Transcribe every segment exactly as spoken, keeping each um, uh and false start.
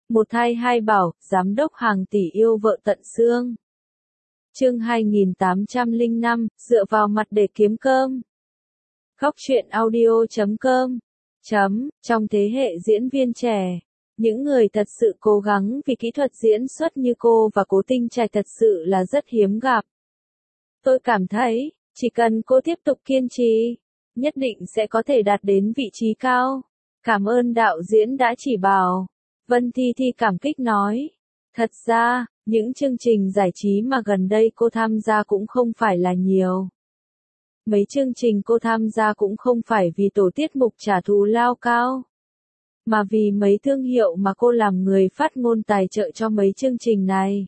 Một thai hai bảo, giám đốc hàng tỷ yêu vợ tận xương. Chương hai nghìn tám trăm lẻ năm, dựa vào mặt để kiếm cơm. Góc truyện audio chấm com. Chấm, trong thế hệ diễn viên trẻ, những người thật sự cố gắng vì kỹ thuật diễn xuất như cô và Cố Tinh Trạch thật sự là rất hiếm gặp. Tôi cảm thấy, chỉ cần cô tiếp tục kiên trì, nhất định sẽ có thể đạt đến vị trí cao. Cảm ơn đạo diễn đã chỉ bảo. Vân Thi Thi cảm kích nói. Thật ra, những chương trình giải trí mà gần đây cô tham gia cũng không phải là nhiều. Mấy chương trình cô tham gia cũng không phải vì tổ tiết mục trả thù lao cao, mà vì mấy thương hiệu mà cô làm người phát ngôn tài trợ cho mấy chương trình này.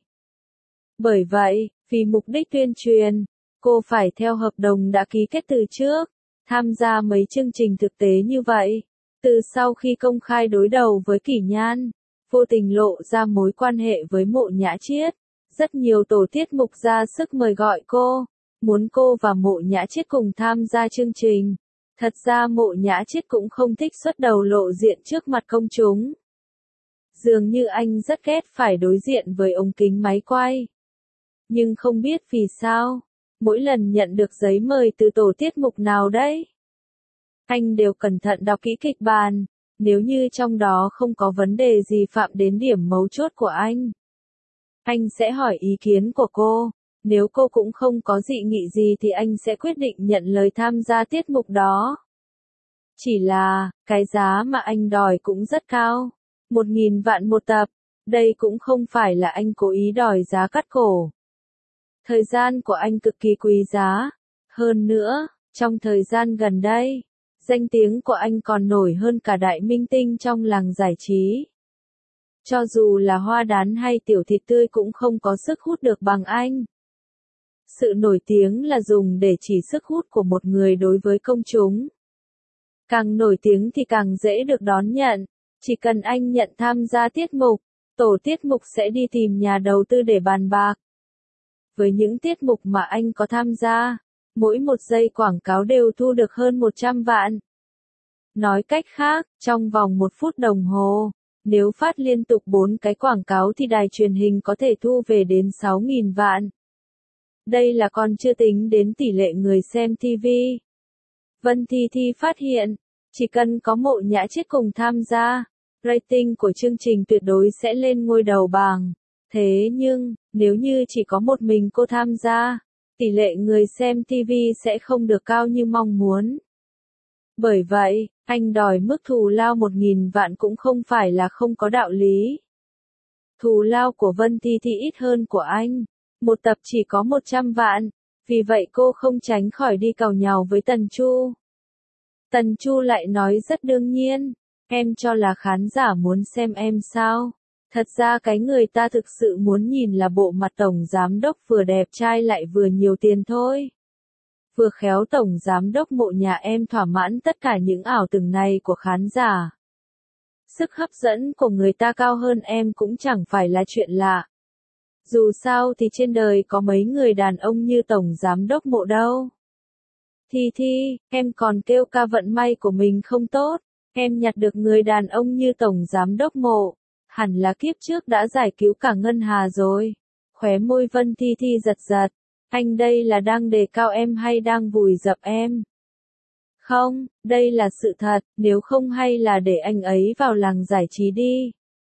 Bởi vậy, vì mục đích tuyên truyền, cô phải theo hợp đồng đã ký kết từ trước, tham gia mấy chương trình thực tế như vậy. Từ sau khi công khai đối đầu với Kỷ Nhan, vô tình lộ ra mối quan hệ với Mộ Nhã Chiết, rất nhiều tổ tiết mục ra sức mời gọi cô, muốn cô và Mộ Nhã Chiết cùng tham gia chương trình. Thật ra Mộ Nhã Chiết cũng không thích xuất đầu lộ diện trước mặt công chúng. Dường như anh rất ghét phải đối diện với ống kính máy quay. Nhưng không biết vì sao, mỗi lần nhận được giấy mời từ tổ tiết mục nào đấy, anh đều cẩn thận đọc kỹ kịch bản, nếu như trong đó không có vấn đề gì phạm đến điểm mấu chốt của anh, anh sẽ hỏi ý kiến của cô. Nếu cô cũng không có dị nghị gì thì anh sẽ quyết định nhận lời tham gia tiết mục đó. Chỉ là, cái giá mà anh đòi cũng rất cao. Một nghìn vạn một tập. Đây cũng không phải là anh cố ý đòi giá cắt cổ. Thời gian của anh cực kỳ quý giá. Hơn nữa, trong thời gian gần đây, danh tiếng của anh còn nổi hơn cả đại minh tinh trong làng giải trí. Cho dù là Hoa Đán hay Tiểu Thịt Tươi cũng không có sức hút được bằng anh. Sự nổi tiếng là dùng để chỉ sức hút của một người đối với công chúng. Càng nổi tiếng thì càng dễ được đón nhận. Chỉ cần anh nhận tham gia tiết mục, tổ tiết mục sẽ đi tìm nhà đầu tư để bàn bạc. Với những tiết mục mà anh có tham gia, mỗi một giây quảng cáo đều thu được hơn một trăm vạn. Nói cách khác, trong vòng một phút đồng hồ, nếu phát liên tục bốn cái quảng cáo thì đài truyền hình có thể thu về đến sáu nghìn vạn. Đây là còn chưa tính đến tỷ lệ người xem ti vi. Vân Thi Thi phát hiện, chỉ cần có Mộ Nhã Chiết cùng tham gia, rating của chương trình tuyệt đối sẽ lên ngôi đầu bảng. Thế nhưng, nếu như chỉ có một mình cô tham gia, tỷ lệ người xem ti vi sẽ không được cao như mong muốn. Bởi vậy, anh đòi mức thù lao một nghìn vạn cũng không phải là không có đạo lý. Thù lao của Vân Thi Thi ít hơn của anh. Một tập chỉ có một trăm vạn, vì vậy cô không tránh khỏi đi càu nhàu với Tần Chu. Tần Chu lại nói rất đương nhiên, em cho là khán giả muốn xem em sao? Thật ra cái người ta thực sự muốn nhìn là bộ mặt tổng giám đốc vừa đẹp trai lại vừa nhiều tiền thôi. Vừa khéo tổng giám đốc Mộ nhà em thỏa mãn tất cả những ảo tưởng này của khán giả. Sức hấp dẫn của người ta cao hơn em cũng chẳng phải là chuyện lạ. Dù sao thì trên đời có mấy người đàn ông như tổng giám đốc Mộ đâu. Thi Thi, em còn kêu ca vận may của mình không tốt, em nhặt được người đàn ông như tổng giám đốc Mộ, hẳn là kiếp trước đã giải cứu cả Ngân Hà rồi. Khóe môi Vân Thi Thi giật giật, anh đây là đang đề cao em hay đang vùi dập em? Không, đây là sự thật, nếu không hay là để anh ấy vào làng giải trí đi.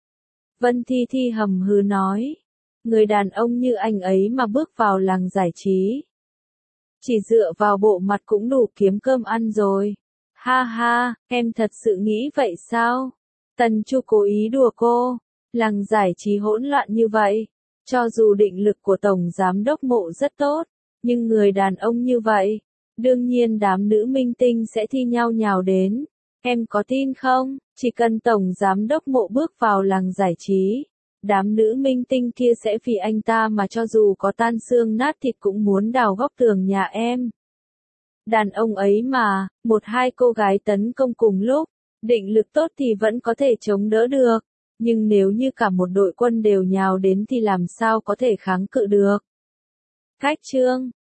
Vân Thi Thi hầm hừ nói. Người đàn ông như anh ấy mà bước vào làng giải trí, chỉ dựa vào bộ mặt cũng đủ kiếm cơm ăn rồi. Ha ha, em thật sự nghĩ vậy sao? Tần Chu cố ý đùa cô. Làng giải trí hỗn loạn như vậy, cho dù định lực của tổng giám đốc Mộ rất tốt, nhưng người đàn ông như vậy, đương nhiên đám nữ minh tinh sẽ thi nhau nhào đến. Em có tin không? Chỉ cần tổng giám đốc Mộ bước vào làng giải trí, đám nữ minh tinh kia sẽ vì anh ta mà cho dù có tan xương nát thịt cũng muốn đào góc tường nhà em. Đàn ông ấy mà, một hai cô gái tấn công cùng lúc, định lực tốt thì vẫn có thể chống đỡ được, nhưng nếu như cả một đội quân đều nhào đến thì làm sao có thể kháng cự được. Cách chương